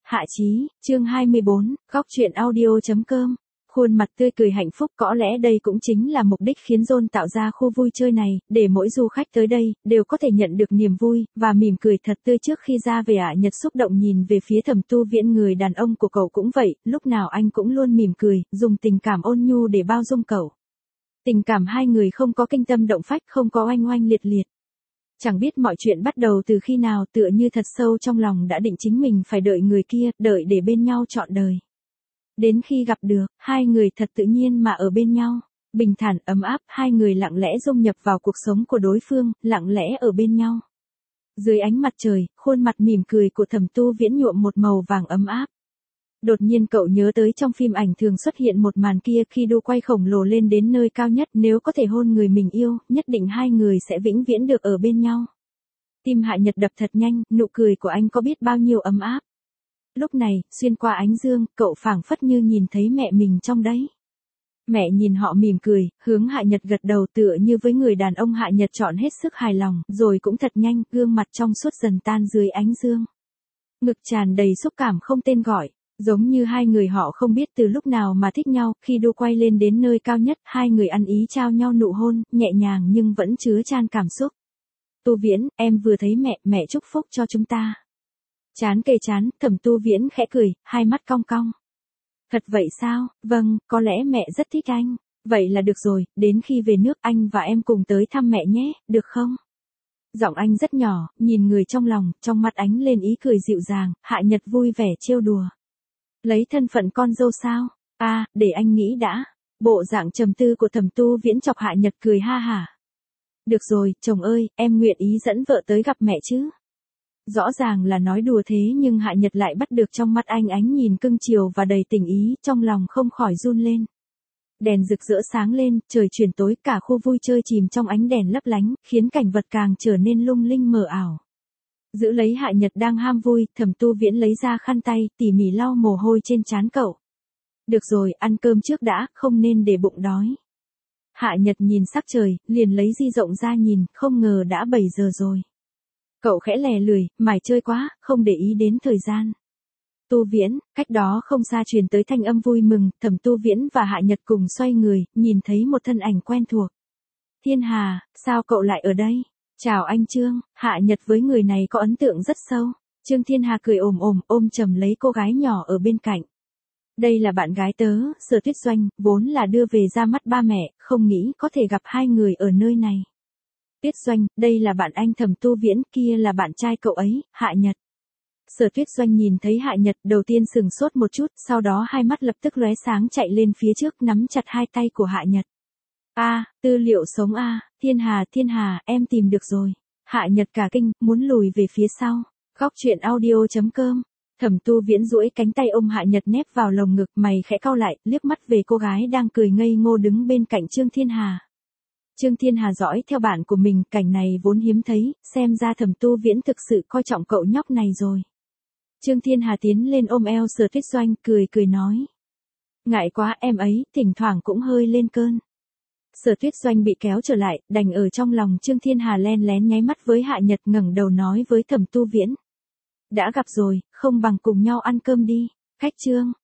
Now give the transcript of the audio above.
Hạ Chí, chương 24, góc truyện audio.com. Khuôn mặt tươi cười hạnh phúc, có lẽ đây cũng chính là mục đích khiến John tạo ra khu vui chơi này, để mỗi du khách tới đây đều có thể nhận được niềm vui và mỉm cười thật tươi trước khi ra về. Nhật xúc động nhìn về phía Thẩm Tu Viễn, người đàn ông của cậu cũng vậy, lúc nào anh cũng luôn mỉm cười, dùng tình cảm ôn nhu để bao dung cậu. Tình cảm hai người không có kinh tâm động phách, không có oanh oanh liệt liệt. Chẳng biết mọi chuyện bắt đầu từ khi nào, tựa như thật sâu trong lòng đã định chính mình phải đợi người kia, đợi để bên nhau trọn đời. Đến khi gặp được, hai người thật tự nhiên mà ở bên nhau, bình thản ấm áp, hai người lặng lẽ dung nhập vào cuộc sống của đối phương, lặng lẽ ở bên nhau. Dưới ánh mặt trời, khuôn mặt mỉm cười của Thẩm Tu Viễn nhuộm một màu vàng ấm áp. Đột nhiên cậu nhớ tới trong phim ảnh thường xuất hiện một màn kia, khi đu quay khổng lồ lên đến nơi cao nhất, nếu có thể hôn người mình yêu, nhất định hai người sẽ vĩnh viễn được ở bên nhau. Tim Hạ Nhật đập thật nhanh, nụ cười của anh có biết bao nhiêu ấm áp. Lúc này, xuyên qua ánh dương, cậu phảng phất như nhìn thấy mẹ mình trong đấy. Mẹ nhìn họ mỉm cười, hướng Hạ Nhật gật đầu, tựa như với người đàn ông. Hạ Nhật chọn hết sức hài lòng, rồi cũng thật nhanh, gương mặt trong suốt dần tan dưới ánh dương. Ngực tràn đầy xúc cảm không tên gọi. Giống như hai người họ không biết từ lúc nào mà thích nhau, khi đu quay lên đến nơi cao nhất, hai người ăn ý trao nhau nụ hôn, nhẹ nhàng nhưng vẫn chứa chan cảm xúc. Tu Viễn, em vừa thấy mẹ chúc phúc cho chúng ta. Trán kề trán, Thẩm Tu Viễn khẽ cười, hai mắt cong cong. Thật vậy sao? Vâng, có lẽ mẹ rất thích anh. Vậy là được rồi, đến khi về nước anh và em cùng tới thăm mẹ nhé, được không? Giọng anh rất nhỏ, nhìn người trong lòng, trong mắt ánh lên ý cười dịu dàng. Hạ Nhật vui vẻ trêu đùa. Lấy thân phận con dâu sao? Để anh nghĩ đã. Bộ dạng trầm tư của Thẩm Tu Viễn chọc Hạ Nhật cười ha hả. Được rồi, chồng ơi, em nguyện ý dẫn vợ tới gặp mẹ chứ. Rõ ràng là nói đùa thế nhưng Hạ Nhật lại bắt được trong mắt anh ánh nhìn cưng chiều và đầy tình ý, trong lòng không khỏi run lên. Đèn rực rỡ sáng lên, trời chuyển tối, cả khu vui chơi chìm trong ánh đèn lấp lánh, khiến cảnh vật càng trở nên lung linh mờ ảo. Giữ lấy Hạ Nhật đang ham vui, Thẩm Tu Viễn lấy ra khăn tay, tỉ mỉ lau mồ hôi trên trán cậu. Được rồi, ăn cơm trước đã, không nên để bụng đói. Hạ Nhật nhìn sắc trời, liền lấy di động ra nhìn, không ngờ đã 7 giờ rồi. Cậu khẽ lè lười, mải chơi quá, không để ý đến thời gian. Tu Viễn, cách đó không xa truyền tới thanh âm vui mừng, Thẩm Tu Viễn và Hạ Nhật cùng xoay người, nhìn thấy một thân ảnh quen thuộc. Thiên Hà, sao cậu lại ở đây? Chào anh Trương. Hạ Nhật với người này có ấn tượng rất sâu. Trương Thiên Hà cười ôm chầm lấy cô gái nhỏ ở bên cạnh. Đây là bạn gái tớ, Sở Tuyết Doanh, vốn là đưa về ra mắt ba mẹ, không nghĩ có thể gặp hai người ở nơi này. Tuyết Doanh, đây là bạn anh Thẩm Tu Viễn, kia là bạn trai cậu ấy, Hạ Nhật. Sở Tuyết Doanh nhìn thấy Hạ Nhật, đầu tiên sừng sốt một chút, sau đó hai mắt lập tức lóe sáng chạy lên phía trước, nắm chặt hai tay của Hạ Nhật. Tư liệu sống Thiên Hà, em tìm được rồi. Hạ Nhật cả kinh, muốn lùi về phía sau. Góc truyện audio.com. Thẩm Tu Viễn duỗi cánh tay ôm Hạ Nhật nép vào lồng ngực, mày khẽ cau lại, liếc mắt về cô gái đang cười ngây ngô đứng bên cạnh Trương Thiên Hà. Trương Thiên Hà dõi theo bạn của mình, cảnh này vốn hiếm thấy, xem ra Thẩm Tu Viễn thực sự coi trọng cậu nhóc này rồi. Trương Thiên Hà tiến lên ôm eo Sở Tuyết Doanh, cười nói. Ngại quá em ấy, thỉnh thoảng cũng hơi lên cơn. Sở Tuyết Doanh bị kéo trở lại, đành ở trong lòng Trương Thiên Hà len lén nháy mắt với Hạ Nhật, ngẩng đầu nói với Thẩm Tu Viễn. Đã gặp rồi, không bằng cùng nhau ăn cơm đi. Cách Trương